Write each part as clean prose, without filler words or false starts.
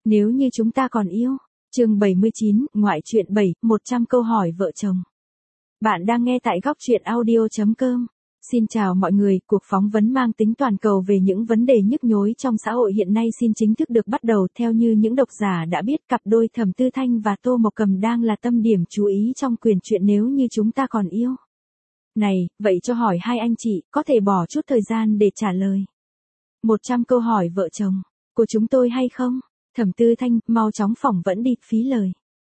Nếu như chúng ta còn yêu. Chương 79, ngoại truyện 7, 100 câu hỏi vợ chồng. Bạn đang nghe tại góc truyện audio.com. Xin chào mọi người, cuộc phỏng vấn mang tính toàn cầu về những vấn đề nhức nhối trong xã hội hiện nay xin chính thức được bắt đầu. Theo như những độc giả đã biết, cặp đôi Thẩm Tư Thanh và Tô Mộc Cầm đang là tâm điểm chú ý trong quyển truyện Nếu như chúng ta còn yêu. Này, vậy cho hỏi hai anh chị, có thể bỏ chút thời gian để trả lời 100 câu hỏi vợ chồng của chúng tôi hay không? Thẩm Tư Thanh, mau chóng phỏng vấn đi, phí lời.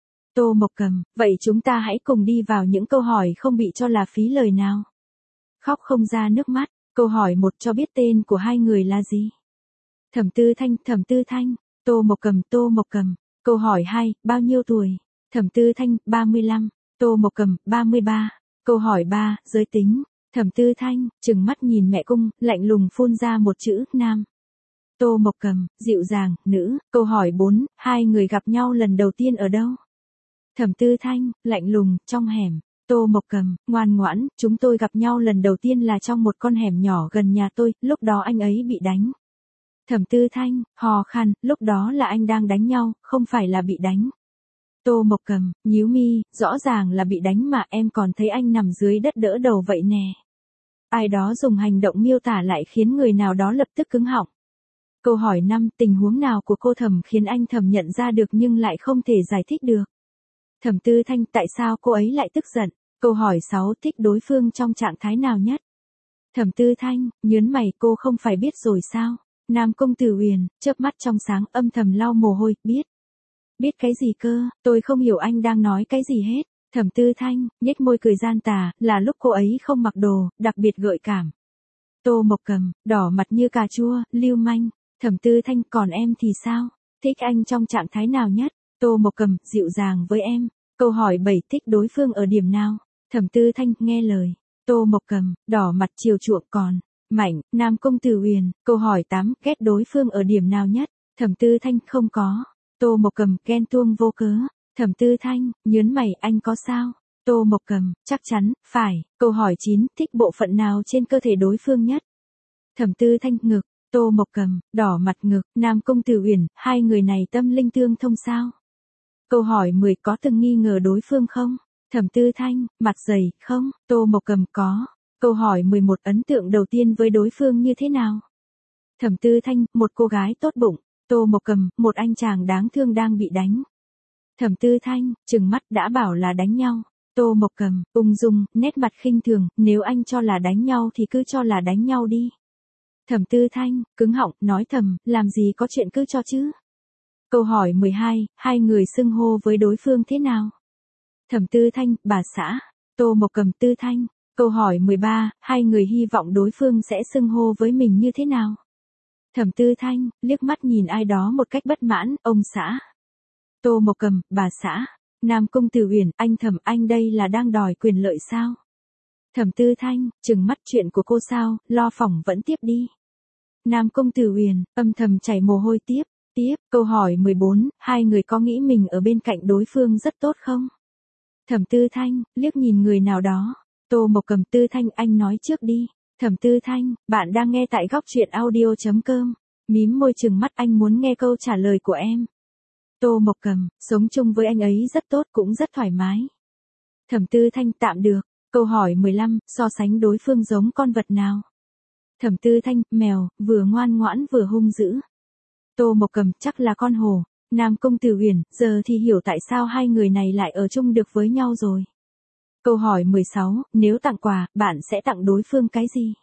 Tô Mộc Cầm, vậy chúng ta hãy cùng đi vào những câu hỏi không bị cho là phí lời nào. Khóc không ra nước mắt. Câu hỏi 1, cho biết tên của hai người là gì? Thẩm Tư Thanh, Tô Mộc Cầm. Câu hỏi 2, bao nhiêu tuổi? Thẩm Tư Thanh, 35, Tô Mộc Cầm, 33. Câu hỏi 3, giới tính. Thẩm Tư Thanh, trừng mắt nhìn mẹ cung, lạnh lùng phun ra một chữ, nam. Tô Mộc Cầm, dịu dàng, nữ. Câu hỏi 4, hai người gặp nhau lần đầu tiên ở đâu? Thẩm Tư Thanh, lạnh lùng, trong hẻm. Tô Mộc Cầm, ngoan ngoãn, chúng tôi gặp nhau lần đầu tiên là trong một con hẻm nhỏ gần nhà tôi, lúc đó anh ấy bị đánh. Thẩm Tư Thanh, hò khan, lúc đó là anh đang đánh nhau, không phải là bị đánh. Tô Mộc Cầm, nhíu mi, rõ ràng là bị đánh mà em còn thấy anh nằm dưới đất đỡ đầu vậy nè. Ai đó dùng hành động miêu tả lại khiến người nào đó lập tức cứng họng. Câu hỏi 5, tình huống nào của cô Thẩm khiến anh Thẩm nhận ra được nhưng lại không thể giải thích được? Thẩm Tư Thanh, tại sao cô ấy lại tức giận? Câu hỏi 6, thích đối phương trong trạng thái nào nhất? Thẩm Tư Thanh, nhớn mày, cô không phải biết rồi sao? Nam Công Tử Uyển, chớp mắt trong sáng, âm thầm lau mồ hôi, biết. Biết cái gì cơ, tôi không hiểu anh đang nói cái gì hết. Thẩm Tư Thanh, nhếch môi cười gian tà, là lúc cô ấy không mặc đồ, đặc biệt gợi cảm. Tô Mộc Cầm, đỏ mặt như cà chua, lưu manh. Thẩm Tư Thanh, còn em thì sao? Thích anh trong trạng thái nào nhất? Tô Mộc Cầm, dịu dàng với em. Câu hỏi 7, thích đối phương ở điểm nào? Thẩm Tư Thanh, nghe lời. Tô Mộc Cầm, đỏ mặt chiều chuộng còn. Mạnh, Nam Công Tử Uyển. Câu hỏi 8, ghét đối phương ở điểm nào nhất? Thẩm Tư Thanh, không có. Tô Mộc Cầm, ghen tuông vô cớ. Thẩm Tư Thanh, nhớn mày, anh có sao? Tô Mộc Cầm, chắc chắn, phải. Câu hỏi 9, thích bộ phận nào trên cơ thể đối phương nhất? Thẩm Tư Thanh, ngực. Tô Mộc Cầm, đỏ mặt ngực. Nam Công Tử Uyển, hai người này tâm linh tương thông sao? Câu hỏi 10, có từng nghi ngờ đối phương không? Thẩm Tư Thanh, mặt dày, không. Tô Mộc Cầm, có. Câu hỏi 11, ấn tượng đầu tiên với đối phương như thế nào? Thẩm Tư Thanh, một cô gái tốt bụng. Tô Mộc Cầm, một anh chàng đáng thương đang bị đánh. Thẩm Tư Thanh, trừng mắt, đã bảo là đánh nhau. Tô Mộc Cầm, ung dung, nét mặt khinh thường, nếu anh cho là đánh nhau thì cứ cho là đánh nhau đi. Thẩm Tư Thanh, cứng họng, nói thầm, làm gì có chuyện cứ cho chứ. Câu hỏi 12, hai người xưng hô với đối phương thế nào? Thẩm Tư Thanh, bà xã. Tô Mộc Cầm, Tư Thanh. Câu hỏi 13, hai người hy vọng đối phương sẽ xưng hô với mình như thế nào? Thẩm Tư Thanh, liếc mắt nhìn ai đó một cách bất mãn, ông xã. Tô Mộc Cầm, bà xã. Nam Công Tử Uyển, anh Thẩm, anh đây là đang đòi quyền lợi sao? Thẩm Tư Thanh, trừng mắt, chuyện của cô sao, lo phỏng vẫn tiếp đi. Nam Công Tử Uyển, âm thầm chảy mồ hôi tiếp. Câu hỏi 14, hai người có nghĩ mình ở bên cạnh đối phương rất tốt không? Thẩm Tư Thanh, liếc nhìn người nào đó. Tô Mộc Cầm, Tư Thanh, anh nói trước đi. Thẩm Tư Thanh, bạn đang nghe tại góc truyện audio.com. Mím môi trừng mắt, anh muốn nghe câu trả lời của em. Tô Mộc Cầm, sống chung với anh ấy rất tốt, cũng rất thoải mái. Thẩm Tư Thanh, tạm được. Câu hỏi 15, so sánh đối phương giống con vật nào? Thẩm Tư Thanh, mèo, vừa ngoan ngoãn vừa hung dữ. Tô Mộc Cầm, chắc là con hổ. Nam Công Tử Uyển, giờ thì hiểu tại sao hai người này lại ở chung được với nhau rồi. Câu hỏi 16, nếu tặng quà, bạn sẽ tặng đối phương cái gì?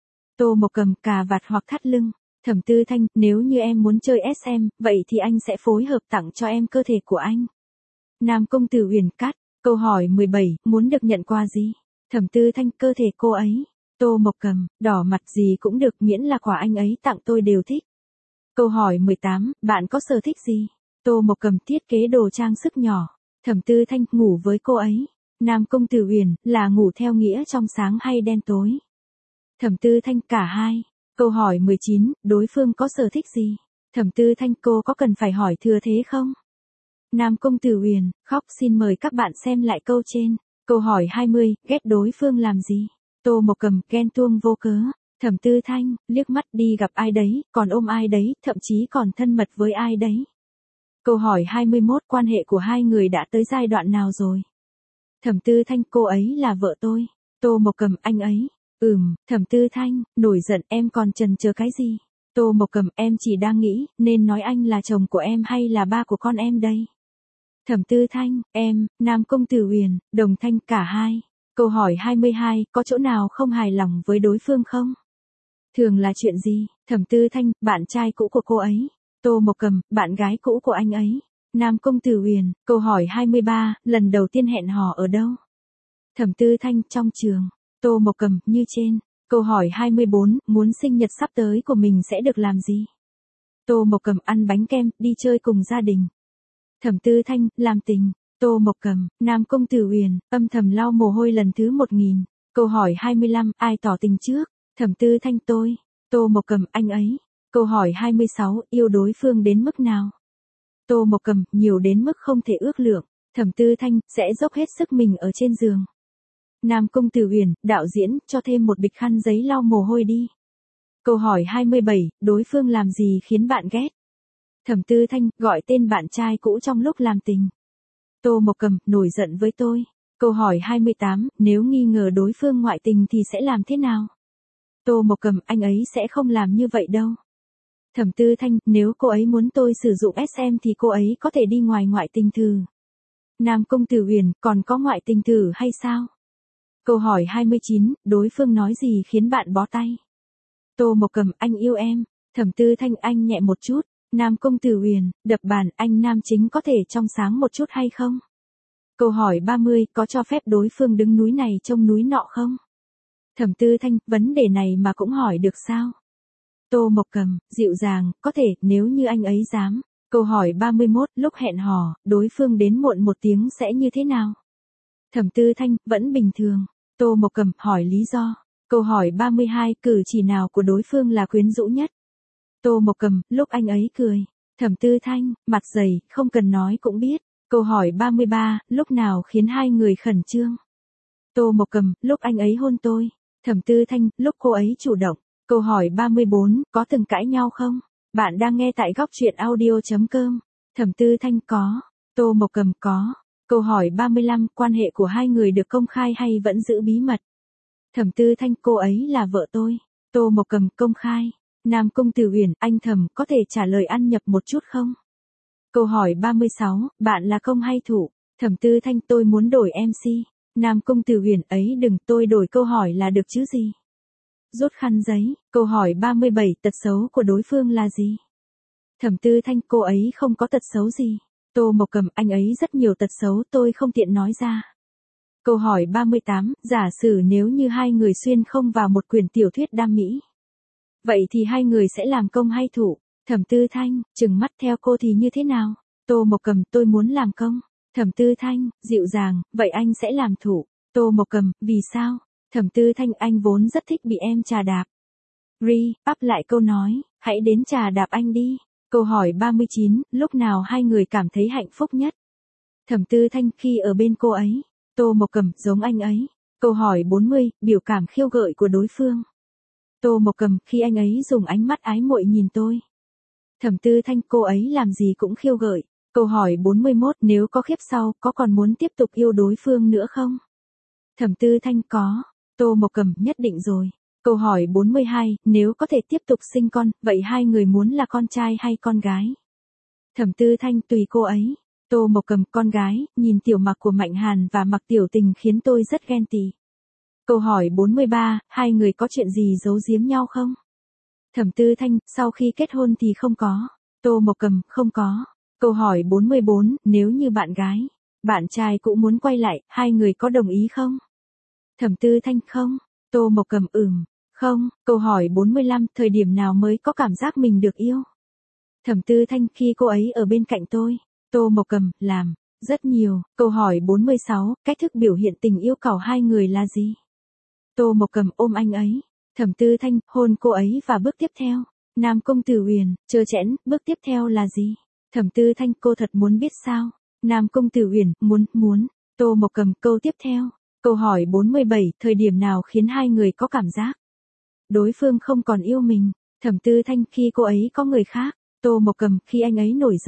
Tô Mộc Cầm, cà vạt hoặc thắt lưng. Thẩm Tư Thanh, nếu như em muốn chơi SM, vậy thì anh sẽ phối hợp tặng cho em cơ thể của anh. Nam Công Tử Uyển, cắt. Câu hỏi 17, muốn được nhận quà gì? Thẩm Tư Thanh, cơ thể cô ấy. Tô Mộc Cầm, đỏ mặt, gì cũng được, miễn là quà anh ấy tặng tôi đều thích. Câu hỏi 18, bạn có sở thích gì? Tô Mộc Cầm, thiết kế đồ trang sức nhỏ. Thẩm Tư Thanh, ngủ với cô ấy. Nam Công Tử Uyển, là ngủ theo nghĩa trong sáng hay đen tối? Thẩm Tư Thanh, cả hai. Câu hỏi 19, đối phương có sở thích gì? Thẩm Tư Thanh, cô có cần phải hỏi thừa thế không? Nam Công Tử Uyển, khóc, xin mời các bạn xem lại câu trên. Câu hỏi 20, ghét đối phương làm gì? Tô Mộc Cầm, ghen tuông vô cớ. Thẩm Tư Thanh, liếc mắt, đi gặp ai đấy, còn ôm ai đấy, thậm chí còn thân mật với ai đấy. Câu hỏi 21, quan hệ của hai người đã tới giai đoạn nào rồi? Thẩm Tư Thanh, cô ấy là vợ tôi. Tô Mộc Cầm, anh ấy. Thẩm Tư Thanh, nổi giận, em còn chần chờ cái gì? Tô Mộc Cầm, em chỉ đang nghĩ, nên nói anh là chồng của em hay là ba của con em đây? Thẩm Tư Thanh, em, Nam Công Tử Uyển, Đồng Thanh, cả hai. Câu hỏi 22, có chỗ nào không hài lòng với đối phương không? Thường là chuyện gì? Thẩm Tư Thanh, bạn trai cũ của cô ấy. Tô Mộc Cầm, bạn gái cũ của anh ấy. Nam Công Tử Uyển, câu hỏi 23, lần đầu tiên hẹn hò ở đâu? Thẩm Tư Thanh, trong trường. Tô Mộc Cầm, như trên. Câu hỏi 24, muốn sinh nhật sắp tới của mình sẽ được làm gì? Tô Mộc Cầm, ăn bánh kem, đi chơi cùng gia đình. Thẩm Tư Thanh, làm tình. Tô Mộc Cầm, Nam Công Tử Uyển, âm thầm lau mồ hôi lần thứ 1000. Câu hỏi 25, ai tỏ tình trước? Thẩm Tư Thanh, tôi. Tô Mộc Cầm, anh ấy. Câu hỏi 26, yêu đối phương đến mức nào? Tô Mộc Cầm, nhiều đến mức không thể ước lượng. Thẩm Tư Thanh, sẽ dốc hết sức mình ở trên giường. Nam Công Tử Uyển, đạo diễn, cho thêm một bịch khăn giấy lau mồ hôi đi. Câu hỏi 27, đối phương làm gì khiến bạn ghét? Thẩm Tư Thanh, gọi tên bạn trai cũ trong lúc làm tình. Tô Mộc Cầm, nổi giận với tôi. Câu hỏi 28, nếu nghi ngờ đối phương ngoại tình thì sẽ làm thế nào? Tô Mộc Cầm, anh ấy sẽ không làm như vậy đâu. Thẩm Tư Thanh, nếu cô ấy muốn tôi sử dụng SM thì cô ấy có thể đi ngoài ngoại tình thử. Nam Công Tử Uyển, còn có ngoại tình thử hay sao? Câu hỏi 29, đối phương nói gì khiến bạn bó tay? Tô Mộc Cầm, anh yêu em. Thẩm Tư Thanh, anh nhẹ một chút. Nam Công Tử Uyển, đập bàn, anh nam chính có thể trong sáng một chút hay không? Câu hỏi 30, có cho phép đối phương đứng núi này trông núi nọ không? Thẩm Tư Thanh, vấn đề này mà cũng hỏi được sao? Tô Mộc Cầm, dịu dàng, có thể, nếu như anh ấy dám. Câu hỏi 31, lúc hẹn hò, đối phương đến muộn 1 tiếng sẽ như thế nào? Thẩm Tư Thanh, vẫn bình thường. Tô Mộc Cầm, hỏi lý do. Câu hỏi 32, cử chỉ nào của đối phương là quyến rũ nhất? Tô Mộc Cầm, lúc anh ấy cười. Thẩm Tư Thanh, mặt dày, không cần nói cũng biết. Câu hỏi 33, lúc nào khiến hai người khẩn trương? Tô Mộc Cầm, lúc anh ấy hôn tôi. Thẩm Tư Thanh, lúc cô ấy chủ động. Câu hỏi 34, có từng cãi nhau không? Bạn đang nghe tại góc truyện audio.com. Thẩm Tư Thanh, có. Tô Mộc Cầm, có. Câu hỏi 35, quan hệ của hai người được công khai hay vẫn giữ bí mật? Thẩm Tư Thanh, cô ấy là vợ tôi. Tô Mộc Cầm, công khai. Nam Công Tử Uyển, anh Thẩm, có thể trả lời ăn nhập một chút không? Câu hỏi 36, bạn là công hay thủ? Thẩm Tư Thanh, tôi muốn đổi MC. Nam Công Tử Uyển, ấy đừng, tôi đổi câu hỏi là được chứ gì? Rút khăn giấy. Câu hỏi 37, tật xấu của đối phương là gì? Thẩm Tư Thanh, cô ấy không có tật xấu gì. Tô Mộc Cầm, anh ấy rất nhiều tật xấu tôi không tiện nói ra. Câu hỏi 38, giả sử nếu như hai người xuyên không vào một quyển tiểu thuyết đam mỹ. Vậy thì hai người sẽ làm công hay thủ? Thẩm Tư Thanh, trừng mắt theo cô thì như thế nào? Tô Mộc Cầm, tôi muốn làm công. Thẩm Tư Thanh, dịu dàng, vậy anh sẽ làm thủ. Tô Mộc Cầm, vì sao? Thẩm Tư Thanh, anh vốn rất thích bị em trà đạp. Up lại câu nói, hãy đến trà đạp anh đi. Câu hỏi 39, lúc nào hai người cảm thấy hạnh phúc nhất? Thẩm Tư Thanh, khi ở bên cô ấy. Tô Mộc Cầm, giống anh ấy. Câu hỏi 40, biểu cảm khiêu gợi của đối phương. Tô Mộc Cầm, khi anh ấy dùng ánh mắt ái muội nhìn tôi. Thẩm Tư Thanh, cô ấy làm gì cũng khiêu gợi. Câu hỏi 41, nếu có kiếp sau, có còn muốn tiếp tục yêu đối phương nữa không? Thẩm Tư Thanh, có. Tô Mộc Cầm, nhất định rồi. Câu hỏi 42, nếu có thể tiếp tục sinh con, vậy hai người muốn là con trai hay con gái? Thẩm Tư Thanh, tùy cô ấy. Tô Mộc Cầm, con gái, nhìn tiểu mặc của Mạnh Hàn và Mặc Tiểu Tình khiến tôi rất ghen tị. Câu hỏi 43, hai người có chuyện gì giấu giếm nhau không? Thẩm Tư Thanh, sau khi kết hôn thì không có. Tô Mộc Cầm, không có. Câu hỏi 44, nếu như bạn gái, bạn trai cũng muốn quay lại, hai người có đồng ý không? Thẩm Tư Thanh, không. Tô Mộc Cầm, không. Câu hỏi 45, thời điểm nào mới có cảm giác mình được yêu? Thẩm Tư Thanh, khi cô ấy ở bên cạnh tôi. Tô Mộc Cầm, làm. Rất nhiều. Câu hỏi 46, cách thức biểu hiện tình yêu cầu hai người là gì? Tô Mộc Cầm, ôm anh ấy. Thẩm Tư Thanh, hôn cô ấy và bước tiếp theo. Nam Công Tử Uyển, trơ trẽn, bước tiếp theo là gì? Thẩm Tư Thanh, cô thật muốn biết sao? Nam Công Tử Uyển, muốn. Tô Mộc Cầm, câu tiếp theo. Câu hỏi 47, thời điểm nào khiến hai người có cảm giác đối phương không còn yêu mình? Thẩm Tư Thanh, khi cô ấy có người khác. Tô Mộc Cầm, khi anh ấy nổi giận.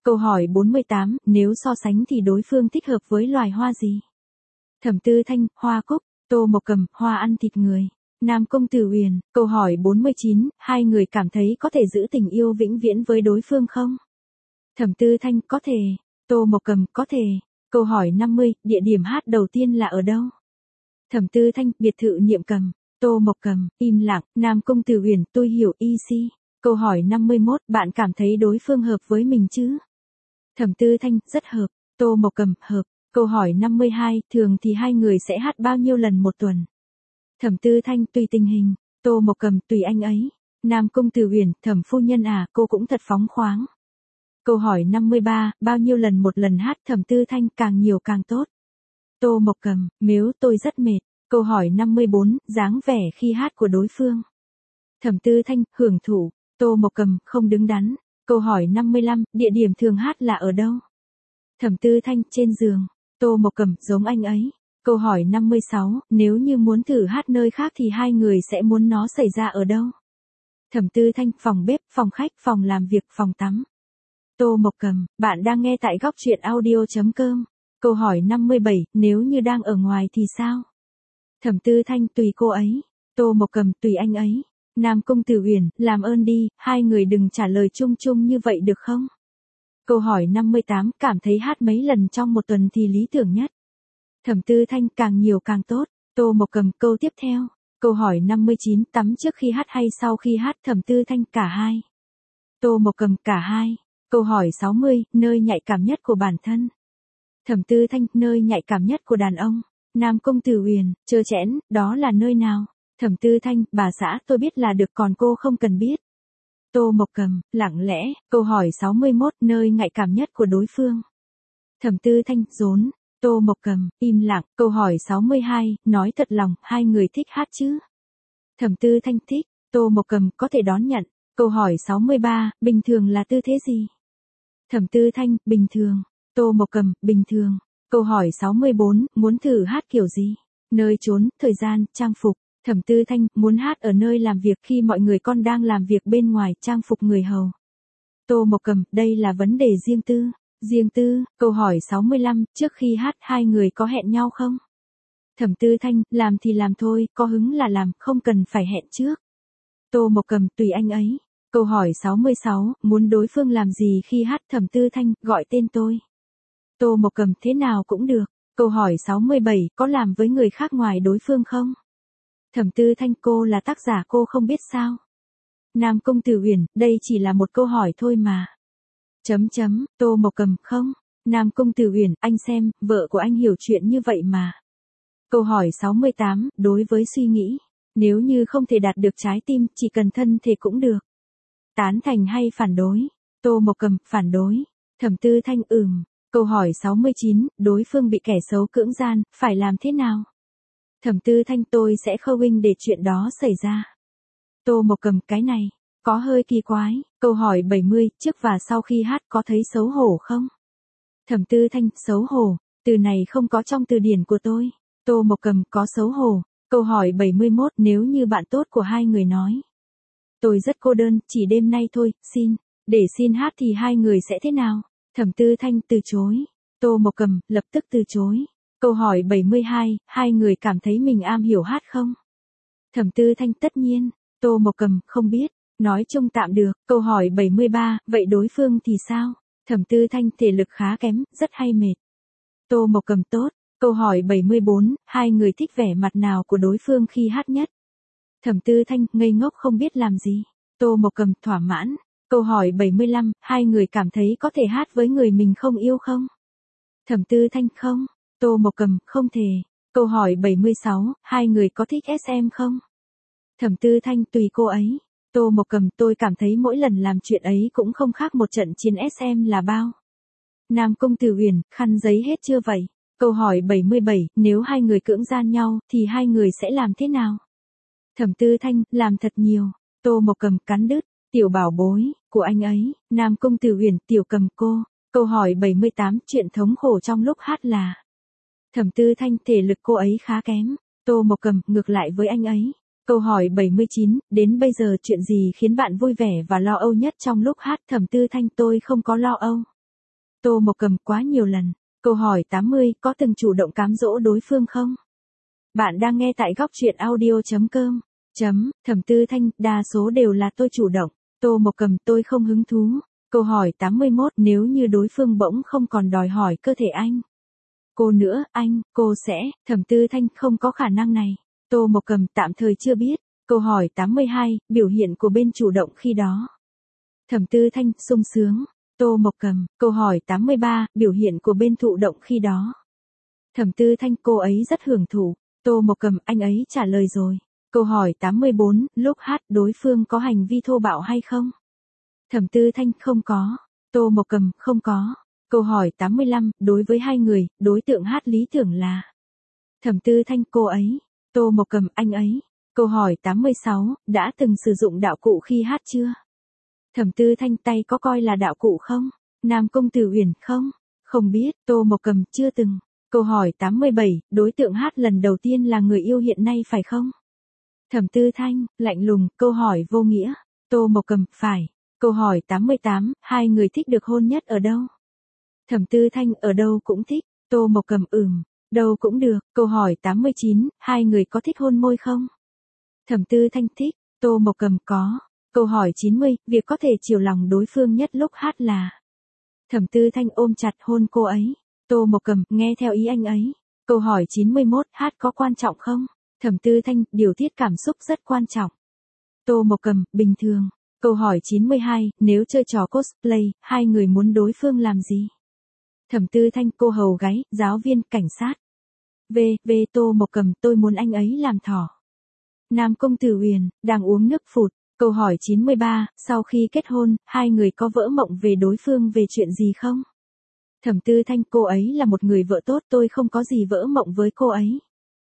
Câu hỏi 48, nếu so sánh thì đối phương thích hợp với loài hoa gì? Thẩm Tư Thanh, hoa cúc. Tô Mộc Cầm, hoa ăn thịt người. Nam Công Tử Uyển, câu hỏi 49, hai người cảm thấy có thể giữ tình yêu vĩnh viễn với đối phương không? Thẩm Tư Thanh, có thể. Tô Mộc Cầm, có thể. Câu hỏi 50, địa điểm hát đầu tiên là ở đâu? Thẩm Tư Thanh, biệt thự Niệm Cầm. Tô Mộc Cầm, im lặng. Nam Công Tử Uyển, tôi hiểu y si. Câu hỏi 51, bạn cảm thấy đối phương hợp với mình chứ? Thẩm Tư Thanh, rất hợp. Tô Mộc Cầm, hợp. Câu hỏi 52, thường thì hai người sẽ hát bao nhiêu lần một tuần? Thẩm Tư Thanh, tùy tình hình. Tô Mộc Cầm, tùy anh ấy. Nam Công Tử Uyển, thẩm phu nhân à, cô cũng thật phóng khoáng. Câu hỏi 53, bao nhiêu lần một lần hát? Thẩm Tư Thanh, càng nhiều càng tốt. Tô Mộc Cầm, nếu tôi rất mệt. Câu hỏi 54, dáng vẻ khi hát của đối phương. Thẩm Tư Thanh, hưởng thụ. Tô Mộc Cầm, không đứng đắn. Câu hỏi 55, địa điểm thường hát là ở đâu? Thẩm Tư Thanh, trên giường. Tô Mộc Cầm, giống anh ấy. Câu hỏi 56, nếu như muốn thử hát nơi khác thì hai người sẽ muốn nó xảy ra ở đâu? Thẩm Tư Thanh, phòng bếp, phòng khách, phòng làm việc, phòng tắm. Tô Mộc Cầm, bạn đang nghe tại góc truyện audio.com. Câu hỏi 57, nếu như đang ở ngoài thì sao? Thẩm Tư Thanh, tùy cô ấy. Tô Mộc Cầm, tùy anh ấy. Nam Công Tử Uyển, làm ơn đi, hai người đừng trả lời chung chung như vậy được không? Câu hỏi 58, cảm thấy hát mấy lần trong một tuần thì lý tưởng nhất? Thẩm Tư Thanh, càng nhiều càng tốt. Tô Mộc Cầm, câu tiếp theo. Câu hỏi 59, tắm trước khi hát hay sau khi hát? Thẩm Tư Thanh, cả hai. Tô Mộc Cầm, cả hai. Câu hỏi 60, nơi nhạy cảm nhất của bản thân? Thẩm Tư Thanh, nơi nhạy cảm nhất của đàn ông. Nam Công Tử Uyển, trơ trẽn, đó là nơi nào? Thẩm Tư Thanh, bà xã tôi biết là được còn cô không cần biết. Tô Mộc Cầm, lặng lẽ. Câu hỏi 61, nơi nhạy cảm nhất của đối phương? Thẩm Tư Thanh, rốn. Tô Mộc Cầm, im lặng. Câu hỏi 62, nói thật lòng, hai người thích hát chứ? Thẩm Tư Thanh, thích. Tô Mộc Cầm, có thể đón nhận. Câu hỏi 63, bình thường là tư thế gì? Thẩm Tư Thanh, bình thường. Tô Mộc Cầm, bình thường. Câu hỏi 64, muốn thử hát kiểu gì? Nơi trốn, thời gian, trang phục. Thẩm Tư Thanh, muốn hát ở nơi làm việc khi mọi người con đang làm việc bên ngoài, trang phục người hầu. Tô Mộc Cầm, đây là vấn đề riêng tư. Riêng tư. Câu hỏi 65, trước khi hát hai người có hẹn nhau không? Thẩm Tư Thanh, làm thì làm thôi, có hứng là làm, không cần phải hẹn trước. Tô Mộc Cầm, tùy anh ấy. Câu hỏi 66, muốn đối phương làm gì khi hát? Thẩm Tư Thanh, gọi tên tôi. Tô Mộc Cầm, thế nào cũng được. Câu hỏi 67, có làm với người khác ngoài đối phương không? Thẩm Tư Thanh, cô là tác giả cô không biết sao? Nam Công Tử Uyển, đây chỉ là một câu hỏi thôi mà. Tô Mộc Cầm, không. Nam Công Tử Uyển, anh xem, vợ của anh hiểu chuyện như vậy mà. Câu hỏi 68, đối với suy nghĩ. Nếu như không thể đạt được trái tim, chỉ cần thân thể cũng được. Tán thành hay phản đối? Tô Mộc Cầm, phản đối. Thẩm Tư Thanh, Câu hỏi 69, đối phương bị kẻ xấu cưỡng gian, phải làm thế nào? Thẩm Tư Thanh, tôi sẽ khâu in để chuyện đó xảy ra. Tô Mộc Cầm, cái này, có hơi kỳ quái. Câu hỏi 70, trước và sau khi hát có thấy xấu hổ không? Thẩm Tư Thanh, xấu hổ, từ này không có trong từ điển của tôi. Tô Mộc Cầm, có xấu hổ. Câu hỏi 71, nếu như bạn tốt của hai người nói. Tôi rất cô đơn, chỉ đêm nay thôi, để xin hát thì hai người sẽ thế nào? Thẩm Tư Thanh, từ chối. Tô Mộc Cầm, lập tức từ chối. Câu hỏi 72, hai người cảm thấy mình am hiểu hát không? Thẩm Tư Thanh, tất nhiên. Tô Mộc Cầm, không biết. Nói chung tạm được. Câu hỏi 73, vậy đối phương thì sao? Thẩm Tư Thanh, thể lực khá kém, rất hay mệt. Tô Mộc Cầm, tốt. Câu hỏi 74, hai người thích vẻ mặt nào của đối phương khi hát nhất? Thẩm Tư Thanh, ngây ngốc không biết làm gì. Tô Mộc Cầm, thỏa mãn. Câu hỏi 75, hai người cảm thấy có thể hát với người mình không yêu không? Thẩm Tư Thanh, không. Tô Mộc Cầm, không thể. Câu hỏi 76, hai người có thích SM không? Thẩm Tư Thanh, tùy cô ấy. Tô Mộc Cầm, tôi cảm thấy mỗi lần làm chuyện ấy cũng không khác một trận chiến SM là bao. Nam Công Tử Uyển, khăn giấy hết chưa vậy? Câu hỏi 77, nếu hai người cưỡng gian nhau, thì hai người sẽ làm thế nào? Thẩm Tư Thanh, làm thật nhiều. Tô Mộc Cầm, cắn đứt. Tiểu bảo bối, của anh ấy. Nam Công Tử Uyển, tiểu cầm cô. Câu hỏi 78, chuyện thống khổ trong lúc hát là. Thẩm Tư Thanh, thể lực cô ấy khá kém. Tô Mộc Cầm, ngược lại với anh ấy. Câu hỏi 79, đến bây giờ chuyện gì khiến bạn vui vẻ và lo âu nhất trong lúc hát? Thẩm Tư Thanh, tôi không có lo âu. Tô Mộc Cầm quá nhiều lần. Câu hỏi 80, có từng chủ động cám dỗ đối phương không? Bạn đang nghe tại góc truyện audio.com. Thẩm Tư Thanh, đa số đều là tôi chủ động. Tô Mộc Cầm, tôi không hứng thú. Câu hỏi 81, nếu như đối phương bỗng không còn đòi hỏi cơ thể anh. Cô nữa, cô sẽ. Thẩm Tư Thanh, không có khả năng này. Tô Mộc Cầm, tạm thời chưa biết. Câu hỏi 82, biểu hiện của bên chủ động khi đó. Thẩm Tư Thanh, sung sướng. Tô Mộc Cầm, câu hỏi 83, biểu hiện của bên thụ động khi đó. Thẩm Tư Thanh, cô ấy rất hưởng thụ. Tô Mộc Cầm, anh ấy trả lời rồi. Câu hỏi 84, lúc hát đối phương có hành vi thô bạo hay không? Thẩm Tư Thanh, không có. Tô Mộc Cầm, không có. Câu hỏi 85, đối với hai người, đối tượng hát lý tưởng là. Thẩm Tư Thanh, cô ấy. Tô Mộc Cầm, anh ấy. Câu hỏi 86, đã từng sử dụng đạo cụ khi hát chưa? Thẩm Tư Thanh, tay có coi là đạo cụ không? Nam Công Tử Uyển, không? Không biết. Tô Mộc Cầm, chưa từng. Câu hỏi 87, đối tượng hát lần đầu tiên là người yêu hiện nay phải không? Thẩm Tư Thanh, lạnh lùng, câu hỏi vô nghĩa. Tô Mộc Cầm, phải. Câu hỏi 88, hai người thích được hôn nhất ở đâu? Thẩm Tư Thanh, ở đâu cũng thích. Tô Mộc Cầm, đâu cũng được. Câu hỏi 89, hai người có thích hôn môi không? Thẩm Tư Thanh, thích. Tô Mộc Cầm, có. Câu hỏi 90, việc có thể chiều lòng đối phương nhất lúc hát là. Thẩm Tư Thanh, ôm chặt hôn cô ấy. Tô Mộc Cầm, nghe theo ý anh ấy. Câu hỏi 91, hát có quan trọng không? Thẩm Tư Thanh, điều tiết cảm xúc rất quan trọng. Tô Mộc Cầm, bình thường. Câu hỏi 92, nếu chơi trò cosplay, hai người muốn đối phương làm gì? Thẩm Tư Thanh, cô hầu gái, giáo viên, cảnh sát. Tô Mộc Cầm, tôi muốn anh ấy làm thỏ. Nam Công Tử Uyển, đang uống nước phụt. Câu hỏi 93, sau khi kết hôn, hai người có vỡ mộng về đối phương về chuyện gì không? Thẩm Tư Thanh, cô ấy là một người vợ tốt, tôi không có gì vỡ mộng với cô ấy.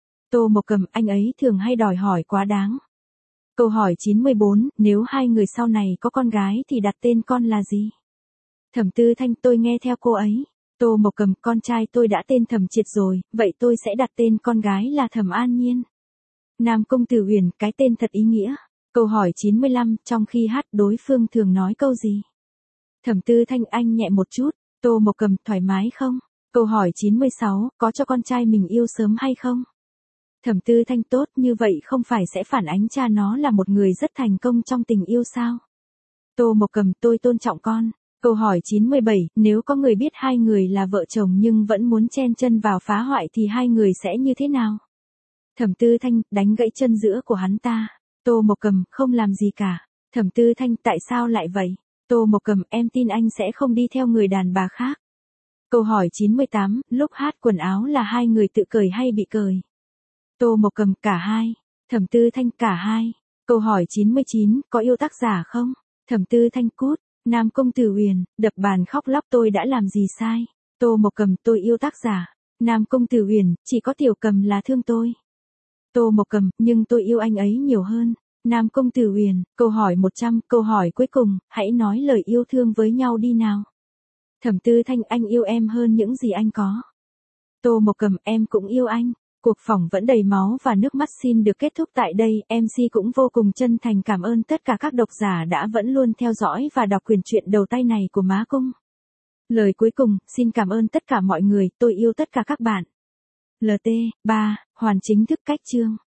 Tô Mộc Cầm, anh ấy thường hay đòi hỏi quá đáng. Câu hỏi 94, nếu hai người sau này có con gái thì đặt tên con là gì? Thẩm Tư Thanh, tôi nghe theo cô ấy. Tô Mộc Cầm, con trai tôi đã tên Thẩm Triệt rồi, vậy tôi sẽ đặt tên con gái là Thẩm An Nhiên. Nam Công Tử Uyển, cái tên thật ý nghĩa. Câu hỏi 95, trong khi hát đối phương thường nói câu gì? Thẩm Tư Thanh, anh nhẹ một chút. Tô Mộc Cầm, thoải mái không? Câu hỏi 96, có cho con trai mình yêu sớm hay không? Thẩm Tư Thanh, tốt, như vậy không phải sẽ phản ánh cha nó là một người rất thành công trong tình yêu sao? Tô Mộc Cầm, tôi tôn trọng con. Câu hỏi 97, nếu có người biết hai người là vợ chồng nhưng vẫn muốn chen chân vào phá hoại thì hai người sẽ như thế nào? Thẩm Tư Thanh, đánh gãy chân giữa của hắn ta. Tô Mộc Cầm, không làm gì cả. Thẩm Tư Thanh, tại sao lại vậy? Tô Mộc Cầm, em tin anh sẽ không đi theo người đàn bà khác. Câu hỏi 98, lúc hát quần áo là hai người tự cởi hay bị cởi? Tô Mộc Cầm, cả hai. Thẩm Tư Thanh, cả hai. Câu hỏi 99, có yêu tác giả không? Thẩm Tư Thanh, cút. Nam Công Tử Uyển, đập bàn khóc lóc, tôi đã làm gì sai? Tô Mộc Cầm, tôi yêu tác giả. Nam Công Tử Uyển, chỉ có Tiểu Cầm là thương tôi. Tô Mộc Cầm, nhưng tôi yêu anh ấy nhiều hơn. Nam Công Tử Uyển, câu hỏi 100, câu hỏi cuối cùng, hãy nói lời yêu thương với nhau đi nào. Thẩm Tư Thanh, anh yêu em hơn những gì anh có. Tô Mộc Cầm, em cũng yêu anh. Cuộc phỏng vẫn đầy máu và nước mắt xin được kết thúc tại đây, MC cũng vô cùng chân thành cảm ơn tất cả các độc giả đã vẫn luôn theo dõi và đọc quyển truyện đầu tay này của Má Cung. Lời cuối cùng, xin cảm ơn tất cả mọi người, tôi yêu tất cả các bạn. LT, 3, hoàn chính thức cách chương.